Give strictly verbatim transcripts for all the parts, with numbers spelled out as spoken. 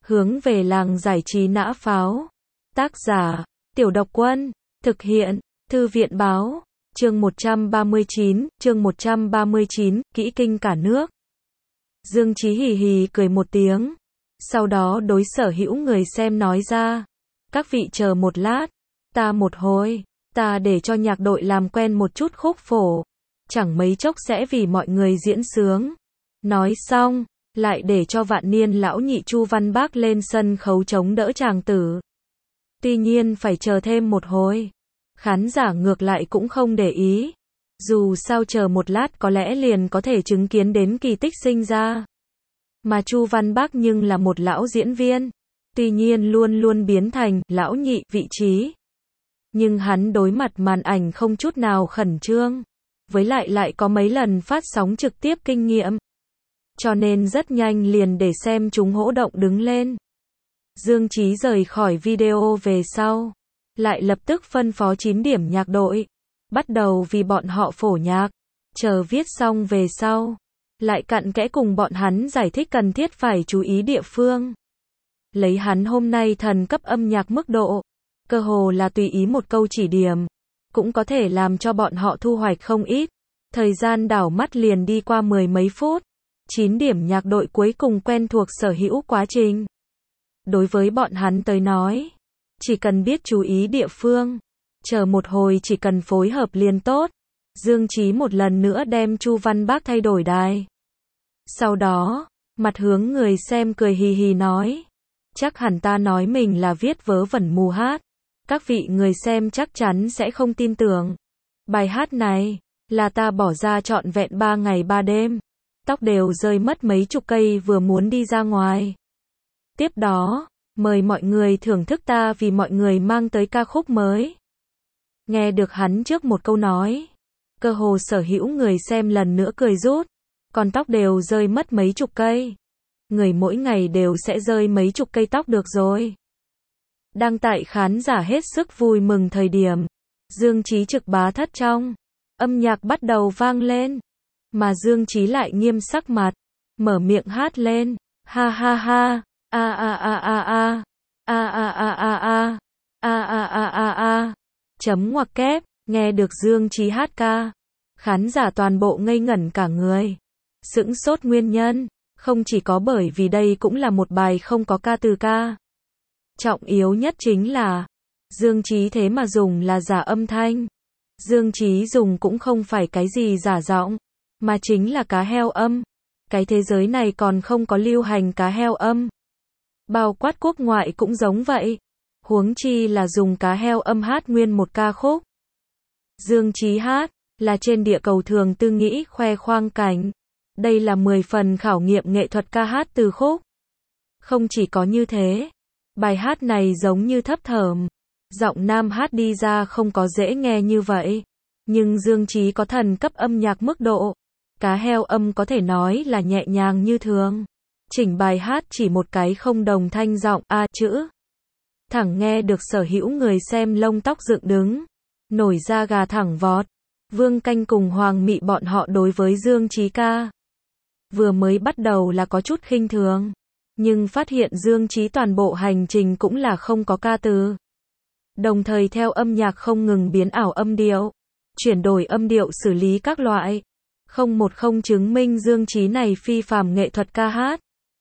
Hướng về làng giải trí nã pháo. Tác giả, Tiểu Độc Quân. Thực hiện, Thư viện báo. Chương một trăm ba mươi chín, chương một trăm ba mươi chín, kỹ kinh cả nước. Dương Chí hì hì cười một tiếng. Sau đó đối sở hữu người xem nói ra. Các vị chờ một lát. Ta một hồi. Ta để cho nhạc đội làm quen một chút khúc phổ. Chẳng mấy chốc sẽ vì mọi người diễn sướng. Nói xong, lại để cho vạn niên lão nhị Chu Văn Bác lên sân khấu chống đỡ chàng tử. Tuy nhiên phải chờ thêm một hồi. Khán giả ngược lại cũng không để ý. Dù sao chờ một lát có lẽ liền có thể chứng kiến đến kỳ tích sinh ra. Mà Chu Văn Bác nhưng là một lão diễn viên. Tuy nhiên luôn luôn biến thành lão nhị vị trí. Nhưng hắn đối mặt màn ảnh không chút nào khẩn trương. Với lại lại có mấy lần phát sóng trực tiếp kinh nghiệm. Cho nên rất nhanh liền để xem chúng hỗ động đứng lên. Dương Chí rời khỏi video về sau. Lại lập tức phân phó chín điểm nhạc đội. Bắt đầu vì bọn họ phổ nhạc. Chờ viết xong về sau. Lại cặn kẽ cùng bọn hắn giải thích cần thiết phải chú ý địa phương. Lấy hắn hôm nay thần cấp âm nhạc mức độ. Cơ hồ là tùy ý một câu chỉ điểm. Cũng có thể làm cho bọn họ thu hoạch không ít. Thời gian đảo mắt liền đi qua mười mấy phút. chín điểm nhạc đội cuối cùng quen thuộc sở hữu quá trình. Đối với bọn hắn tới nói. Chỉ cần biết chú ý địa phương. Chờ một hồi chỉ cần phối hợp liền tốt. Dương Chí một lần nữa đem Chu Văn Bác thay đổi đài. Sau đó, mặt hướng người xem cười hì hì nói. Chắc hẳn ta nói mình là viết vớ vẩn mù hát. Các vị người xem chắc chắn sẽ không tin tưởng. Bài hát này, là ta bỏ ra trọn vẹn ba ngày ba đêm. Tóc đều rơi mất mấy chục cây vừa muốn đi ra ngoài. Tiếp đó, mời mọi người thưởng thức ta vì mọi người mang tới ca khúc mới. Nghe được hắn trước một câu nói. Cơ hồ sở hữu người xem lần nữa cười rút. Còn tóc đều rơi mất mấy chục cây. Người mỗi ngày đều sẽ rơi mấy chục cây tóc được rồi. Đang tại khán giả hết sức vui mừng thời điểm. Dương Chí trực bá thất trong. Âm nhạc bắt đầu vang lên. Mà Dương Chí lại nghiêm sắc mặt. Mở miệng hát lên. Ha ha ha. A a a a a. A a a a a. A a a a a. Chấm ngoặc kép. Nghe được Dương Chí hát ca. Khán giả toàn bộ ngây ngẩn cả người. Sững sốt nguyên nhân. Không chỉ có bởi vì đây cũng là một bài không có ca từ ca. Trọng yếu nhất chính là. Dương Chí thế mà dùng là giả âm thanh. Dương Chí dùng cũng không phải cái gì giả giọng. Mà chính là cá heo âm. Cái thế giới này còn không có lưu hành cá heo âm. Bao quát quốc ngoại cũng giống vậy. Huống chi là dùng cá heo âm hát nguyên một ca khúc. Dương Chí hát, là trên địa cầu thường tư nghĩ khoe khoang cảnh. Đây là mười phần khảo nghiệm nghệ thuật ca hát từ khúc. Không chỉ có như thế. Bài hát này giống như thấp thởm. Giọng nam hát đi ra không có dễ nghe như vậy. Nhưng Dương Chí có thần cấp âm nhạc mức độ. Cá heo âm có thể nói là nhẹ nhàng như thường. Chỉnh bài hát chỉ một cái không đồng thanh giọng A chữ. Thẳng nghe được sở hữu người xem lông tóc dựng đứng. Nổi da gà thẳng vọt. Vương Canh cùng Hoàng Mị bọn họ đối với Dương Chí ca. Vừa mới bắt đầu là có chút khinh thường. Nhưng phát hiện Dương Chí toàn bộ hành trình cũng là không có ca từ. Đồng thời theo âm nhạc không ngừng biến ảo âm điệu. Chuyển đổi âm điệu xử lý các loại. Không một không chứng minh Dương Chí này phi phàm nghệ thuật ca hát.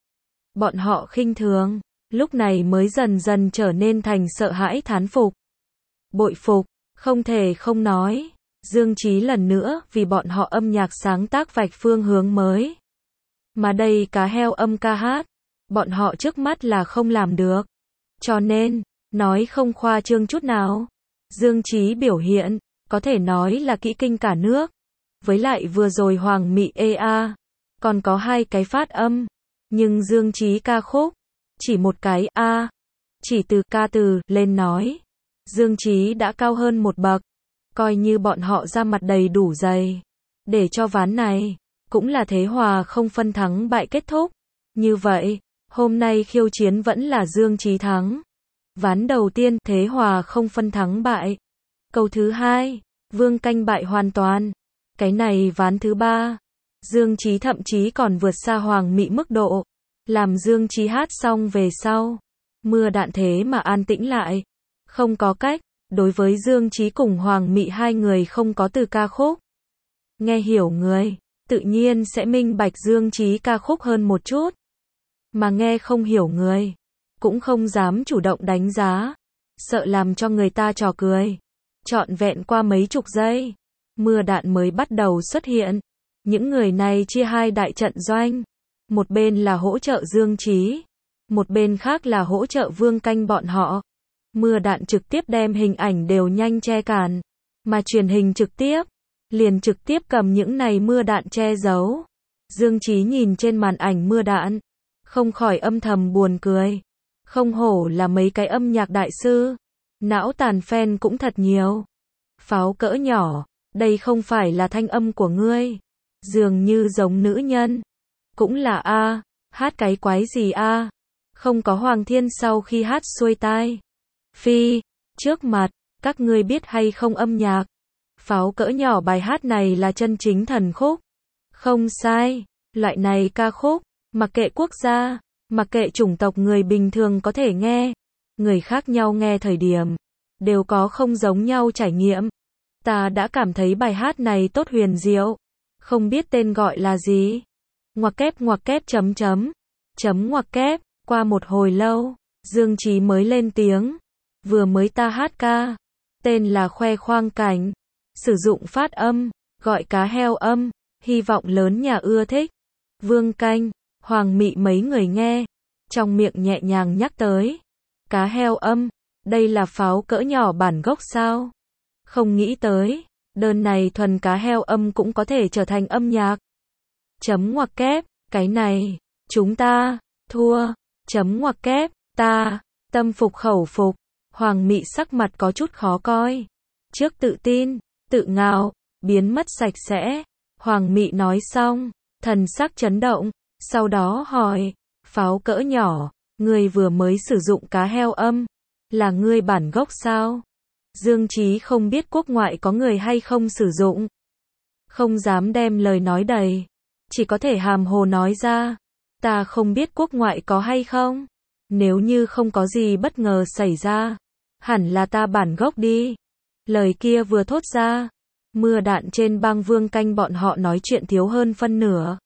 Bọn họ khinh thường. Lúc này mới dần dần trở nên thành sợ hãi thán phục. Bội phục. Không thể không nói. Dương Chí lần nữa vì bọn họ âm nhạc sáng tác vạch phương hướng mới. Mà đây cá heo âm ca hát. Bọn họ trước mắt là không làm được. Cho nên, nói không khoa trương chút nào. Dương Chí biểu hiện, có thể nói là kỹ kinh cả nước. Với lại vừa rồi Hoàng Mị ê a. Còn có hai cái phát âm. Nhưng Dương Chí ca khúc. Chỉ một cái A. Chỉ từ ca từ lên nói. Dương Chí đã cao hơn một bậc. Coi như bọn họ ra mặt đầy đủ dày. Để cho ván này. Cũng là thế hòa không phân thắng bại kết thúc. Như vậy. Hôm nay khiêu chiến vẫn là Dương Chí thắng. Ván đầu tiên thế hòa không phân thắng bại. Câu thứ hai. Vương Canh bại hoàn toàn. Cái này ván thứ ba. Dương Chí thậm chí còn vượt xa Hoàng Mị mức độ. Làm Dương Chí hát xong về sau, Mưa Đạn thế mà an tĩnh lại. Không có cách, đối với Dương Chí cùng Hoàng Mị hai người không có từ ca khúc. Nghe hiểu người, tự nhiên sẽ minh bạch Dương Chí ca khúc hơn một chút. Mà nghe không hiểu người, cũng không dám chủ động đánh giá, sợ làm cho người ta trò cười. Trọn vẹn qua mấy chục giây, Mưa Đạn mới bắt đầu xuất hiện. Những người này chia hai đại trận doanh. Một bên là hỗ trợ Dương Chí, một bên khác là hỗ trợ Vương Canh bọn họ. Mưa Đạn trực tiếp đem hình ảnh đều nhanh che cản, mà truyền hình trực tiếp, liền trực tiếp cầm những này Mưa Đạn che giấu. Dương Chí nhìn trên màn ảnh Mưa Đạn, không khỏi âm thầm buồn cười. Không hổ là mấy cái âm nhạc đại sư, não tàn fan cũng thật nhiều. Pháo cỡ nhỏ, đây không phải là thanh âm của ngươi, dường như giống nữ nhân. Cũng là a, hát cái quái gì a? Không có Hoàng Thiên sau khi hát xuôi tai. Phi, trước mặt, các ngươi biết hay không âm nhạc? Pháo cỡ nhỏ bài hát này là chân chính thần khúc. Không sai, loại này ca khúc, mặc kệ quốc gia, mặc kệ chủng tộc người bình thường có thể nghe. Người khác nhau nghe thời điểm, đều có không giống nhau trải nghiệm. Ta đã cảm thấy bài hát này tốt huyền diệu. Không biết tên gọi là gì? Ngoặc kép ngoặc kép chấm chấm. Chấm ngoặc kép, qua một hồi lâu, Dương Chí mới lên tiếng. Vừa mới ta hát ca, tên là Khoe Khoang Cảnh. Sử dụng phát âm, gọi cá heo âm, hy vọng lớn nhà ưa thích. Vương Canh, Hoàng Mị mấy người nghe, trong miệng nhẹ nhàng nhắc tới. Cá heo âm, đây là pháo cỡ nhỏ bản gốc sao? Không nghĩ tới, đơn này thuần cá heo âm cũng có thể trở thành âm nhạc. Chấm ngoặc kép, cái này, chúng ta, thua, chấm ngoặc kép, ta, tâm phục khẩu phục. Hoàng Mị sắc mặt có chút khó coi. Trước tự tin, tự ngạo, biến mất sạch sẽ. Hoàng Mị nói xong, thần sắc chấn động, sau đó hỏi, pháo cỡ nhỏ, ngươi vừa mới sử dụng cá heo âm, là ngươi bản gốc sao? Dương Chí không biết quốc ngoại có người hay không sử dụng. Không dám đem lời nói đầy, chỉ có thể hàm hồ nói ra, ta không biết quốc ngoại có hay không. Nếu như không có gì bất ngờ xảy ra, hẳn là ta bản gốc đi. Lời kia vừa thốt ra, Mưa Đạn trên bang Vương Canh bọn họ nói chuyện thiếu hơn phân nửa.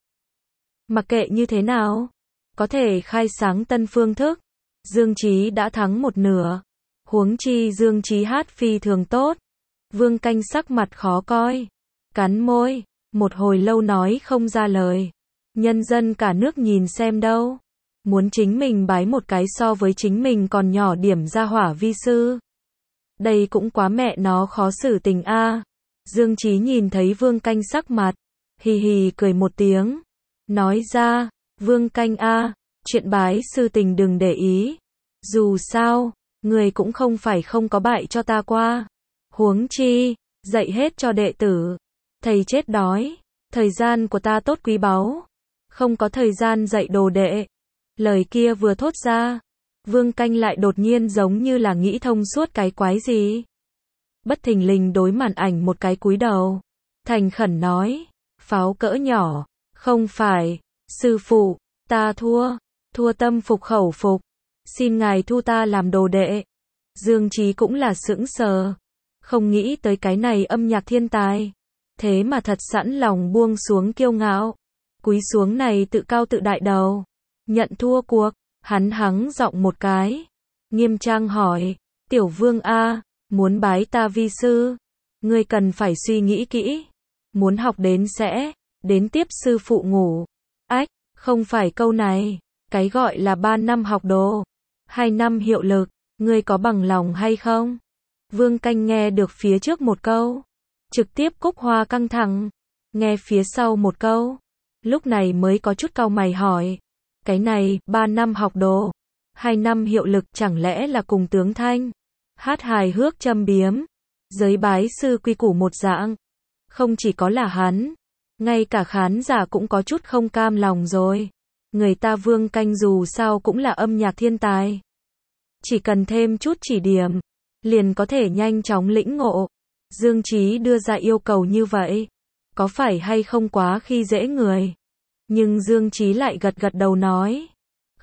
Mặc kệ như thế nào, có thể khai sáng tân phương thức. Dương Chí đã thắng một nửa. Huống chi Dương Chí hát phi thường tốt. Vương Canh sắc mặt khó coi, cắn môi, một hồi lâu nói không ra lời. Nhân dân cả nước nhìn xem đâu. Muốn chính mình bái một cái so với chính mình còn nhỏ điểm ra hỏa vi sư. Đây cũng quá mẹ nó khó xử tình a. Dương Chí nhìn thấy Vương Canh sắc mặt, hì hì cười một tiếng, nói ra, Vương Canh a, chuyện bái sư tình đừng để ý. Dù sao, người cũng không phải không có bại cho ta qua. Huống chi, dạy hết cho đệ tử. Thầy chết đói, thời gian của ta tốt quý báu, không có thời gian dạy đồ đệ. Lời kia vừa thốt ra, Vương Canh lại đột nhiên giống như là nghĩ thông suốt cái quái gì. Bất thình lình đối màn ảnh một cái cúi đầu, thành khẩn nói, pháo cỡ nhỏ, không phải, sư phụ, ta thua, thua tâm phục khẩu phục, xin ngài thu ta làm đồ đệ. Dương Chí cũng là sững sờ, không nghĩ tới cái này âm nhạc thiên tài, thế mà thật sẵn lòng buông xuống kiêu ngạo, cúi xuống này tự cao tự đại đầu, nhận thua cuộc. Hắn hắng giọng một cái, nghiêm trang hỏi, Tiểu Vương a, muốn bái ta vi sư, ngươi cần phải suy nghĩ kỹ, muốn học đến sẽ, đến tiếp sư phụ ngủ. Ách, không phải câu này, cái gọi là ba năm học đồ, hai năm hiệu lực, ngươi có bằng lòng hay không? Vương Canh nghe được phía trước một câu, trực tiếp cúc hoa căng thẳng, nghe phía sau một câu, lúc này mới có chút cau mày hỏi. Cái này, ba năm học đồ, hai năm hiệu lực chẳng lẽ là cùng tướng Thanh? Hát hài hước châm biếm, giới bái sư quy củ một dạng. Không chỉ có là hắn, ngay cả khán giả cũng có chút không cam lòng rồi. Người ta Vương Canh dù sao cũng là âm nhạc thiên tài. Chỉ cần thêm chút chỉ điểm, liền có thể nhanh chóng lĩnh ngộ. Dương Chí đưa ra yêu cầu như vậy, có phải hay không quá khi dễ người? Nhưng Dương Chí lại gật gật đầu nói,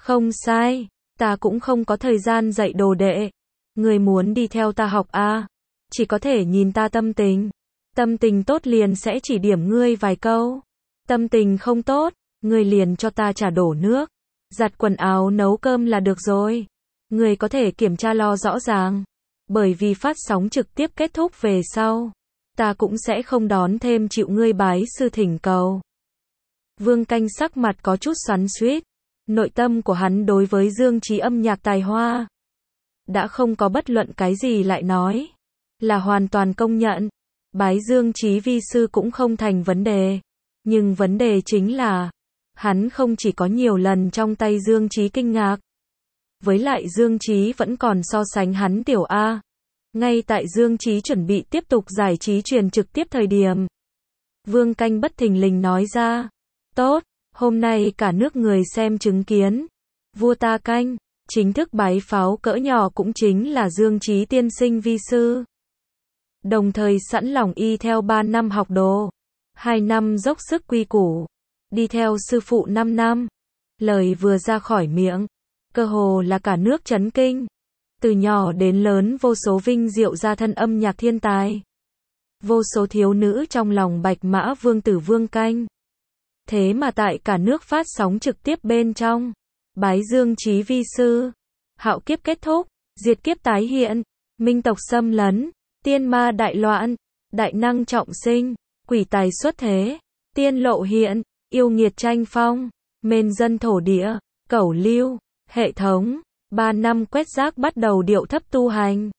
Không sai, ta cũng không có thời gian dạy đồ đệ. Ngươi muốn đi theo ta học à? Chỉ có thể nhìn ta tâm tình. Tâm tình tốt liền sẽ chỉ điểm ngươi vài câu. Tâm tình không tốt, ngươi liền cho ta trả đổ nước. Giặt quần áo nấu cơm là được rồi. Ngươi có thể kiểm tra lo rõ ràng. Bởi vì phát sóng trực tiếp kết thúc về sau, ta cũng sẽ không đón thêm chịu ngươi bái sư thỉnh cầu. Vương Canh sắc mặt có chút xoắn xuýt. Nội tâm của hắn đối với Dương Chí âm nhạc tài hoa đã không có bất luận cái gì lại nói. Là hoàn toàn công nhận. Bái Dương Chí vi sư cũng không thành vấn đề. Nhưng vấn đề chính là, hắn không chỉ có nhiều lần trong tay Dương Chí kinh ngạc. Với lại Dương Chí vẫn còn so sánh hắn tiểu A. Ngay tại Dương Chí chuẩn bị tiếp tục giải trí truyền trực tiếp thời điểm, Vương Canh bất thình lình nói ra. Tốt, hôm nay cả nước người xem chứng kiến. Vua Ta Canh, chính thức bái pháo cỡ nhỏ cũng chính là Dương Chí tiên sinh vi sư. Đồng thời sẵn lòng y theo ba năm học đồ. hai năm dốc sức quy củ. Đi theo sư phụ năm năm. Lời vừa ra khỏi miệng, cơ hồ là cả nước chấn kinh. Từ nhỏ đến lớn vô số vinh diệu gia thân âm nhạc thiên tài. Vô số thiếu nữ trong lòng Bạch Mã Vương tử Vương Canh. Thế mà tại cả nước phát sóng trực tiếp bên trong, bái Dương Chí vi sư. Hạo kiếp kết thúc, diệt kiếp tái hiện, minh tộc xâm lấn, tiên ma đại loạn, đại năng trọng sinh, quỷ tài xuất thế, tiên lộ hiện, yêu nghiệt tranh phong, mên dân thổ địa, cẩu lưu, hệ thống. Ba năm quét rác bắt đầu điệu thấp tu hành.